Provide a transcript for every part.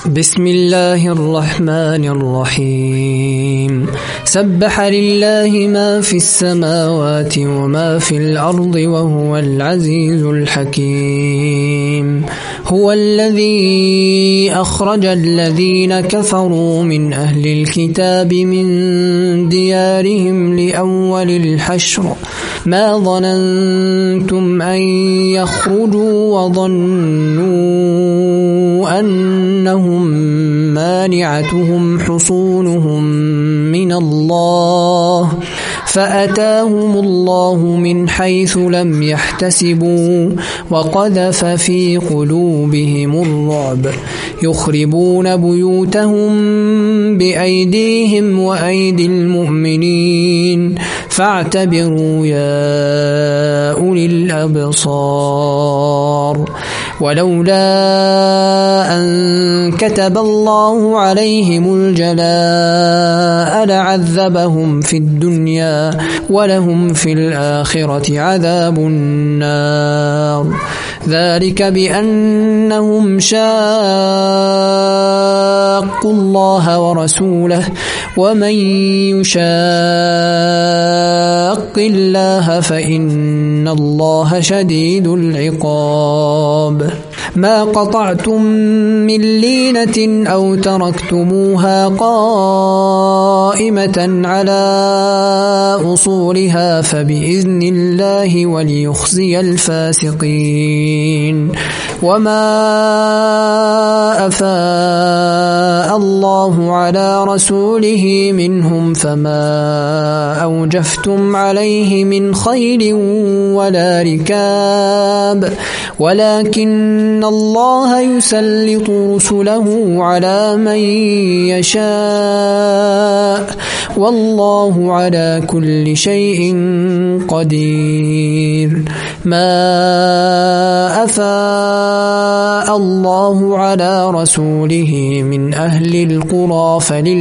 بسم الله الرحمن الرحيم سبح لله ما في السماوات وما في الأرض وهو العزيز الحكيم هو الذي أخرج الذين كفروا من أهل الكتاب من ديارهم لأول الحشر ما ظننتم أن يخرجوا وظنوا أنهم مانعتهم حصونهم من الله فأتاهم الله من حيث لم يحتسبوا وقذف في قلوبهم الرعب يخربون بيوتهم بأيديهم وأيدي المؤمنين فاعتبروا يا أولي الأبصار ولولا أن كتب الله عليهم الجلاء لعذبهم في الدنيا ولهم في الآخرة عذاب النار ذلك بأنهم شاقوا الله ورسوله ومن يشاق الله فإن الله شديد العقاب ما قطعتم من لينة أو تركتموها قائمة على أصولها فبإذن الله وليخزي الفاسقين وما أفاء الله على رسوله منهم فما أوجفتم عليه من خيل ولا ركاب ولكن الله يسلط رسله على من يشاء والله على كل شيء قدير ما أفاء الله على رسوله من أهل القرى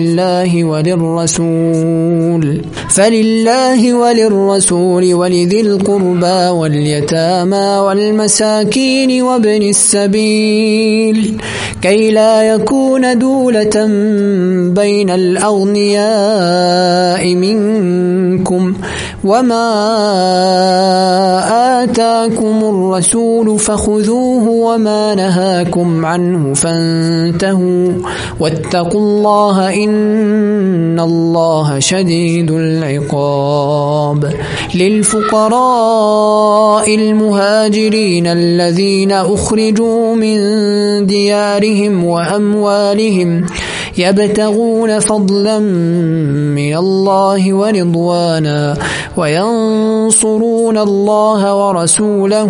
فلله وللرسول ولذي القربى واليتامى والمساكين وابن السبيل كي لا يكون دولة بين الأغنياء منكم وما آتاكم الرسول فخذوه وما نهاكم عنه فانتهوا واتقوا الله إن الله شديد العقاب للفقراء المهاجرين الذين أخرجوا من ديارهم وأموالهم يبتغون فضلا من الله ورضوانا وينصرون الله ورسوله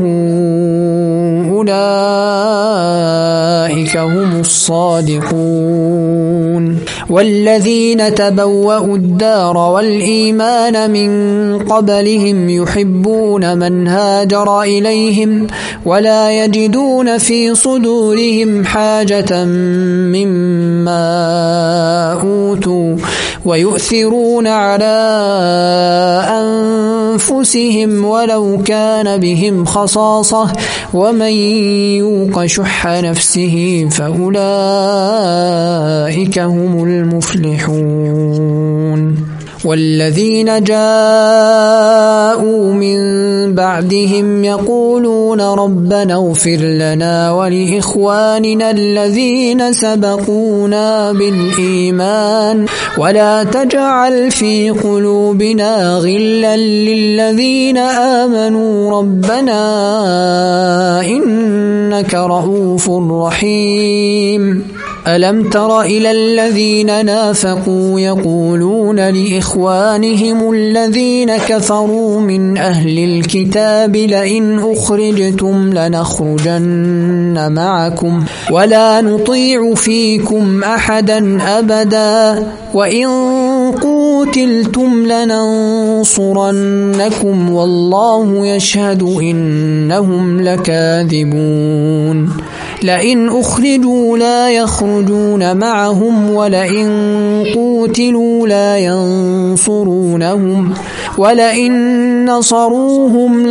أولئك هم الصادقون والذين تبوأوا الدار والإيمان من قبلهم يحبون من هاجر إليهم ولا يجدون في صدورهم حاجة مما أوتوا ويؤثرون على أنفسهم ولو كان بهم خصاصة ومن يوق شح نفسه فأولئك هم المفلحون والذين جاءوا من بعدهم يقولون ربنا اغفر لنا ولإخواننا الذين سبقونا بالإيمان ولا تجعل في قلوبنا غلا للذين آمنوا ربنا إنك رؤوف رحيم ألم تر إلى الذين نافقوا يقولون لإخوانهم الذين كفروا من أهل الكتاب لئن أخرجتم لنخرجن معكم ولا نطيع فيكم أحدا أبدا وإن قوتلتم لننصرنكم والله يشهد إنهم لكاذبون لئن أخرجوا لا يخرجون معهم ولئن قوتلوا لا ينصرونهم ولئن نصروهم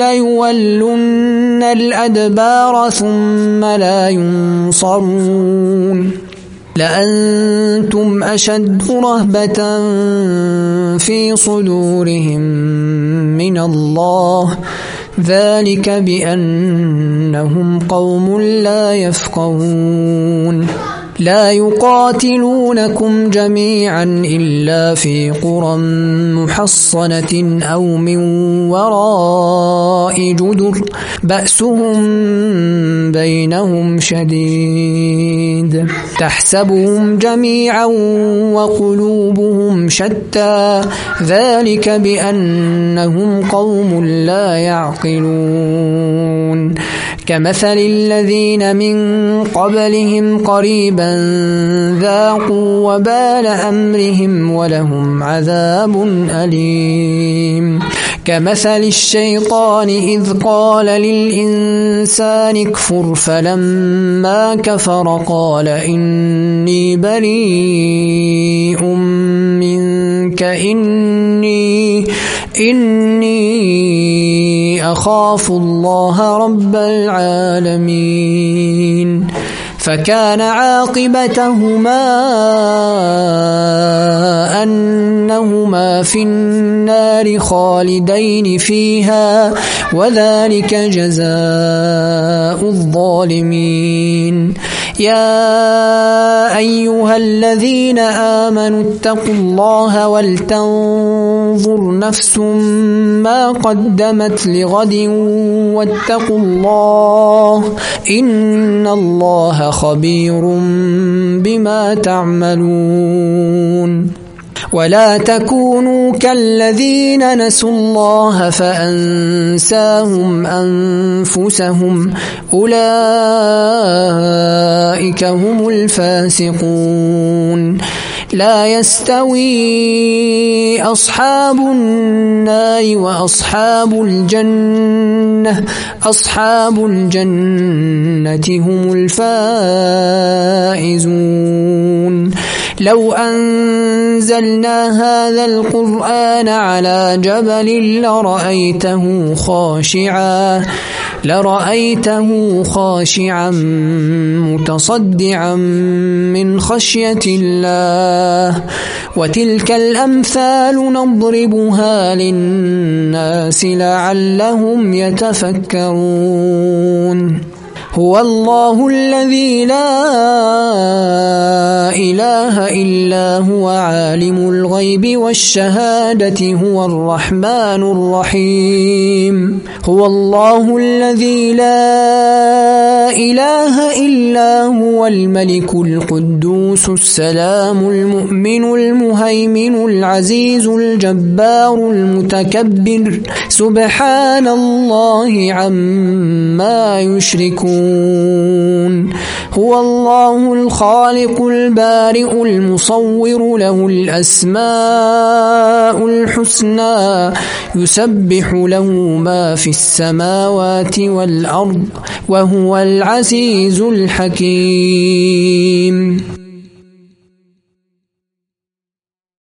ليولن الأدبار ثم لا ينصرون لأنتم أشد رهبة في صدورهم من الله ذلك بأنهم قوم لا يفقهون لا يقاتلونكم جميعا إلا في قرى محصنة أو من وراء جدر بأسهم بينهم شديد تحسبهم جميعا وقلوبهم شتى ذلك بأنهم قوم لا يعقلون كمثل الذين من قبلهم قريبا ذاقوا وبال أمرهم ولهم عذاب أليم كمثل الشيطان إذ قال للإنسان اكفر فلما كفر قال إني بريء منك إني أخاف الله رب العالمين فكان عاقبتهما أنهما في النار خالدين فيها وذلك جزاء الظالمين يا أيها الذين آمنوا اتقوا الله ولتنظر نفس ما قدمت لغد واتقوا الله إن الله خبير بما تعملون ولا تكونوا كالذين نسوا الله فأنساهم أنفسهم أولئك هم الفاسقون لا يستوي أصحاب النار وأصحاب الجنة أصحاب الجنة هم الفائزون لو أنزلنا هذا القرآن على جبل لرأيته خاشعا متصدعا من خشية الله وتلك الأمثال نضربها للناس لعلهم يتفكرون هو الله الذي لا إله إلا هو عالم الغيب والشهادة هو الرحمن الرحيم هو الله الذي لا إله إلا هو الملك القدوس السلام المؤمن المهيمن العزيز الجبار المتكبر سبحان الله عما يشركون هو الله الخالق البارئ المصور له الأسماء الحسنى يسبح له ما في السماوات والأرض وهو العزيز الحكيم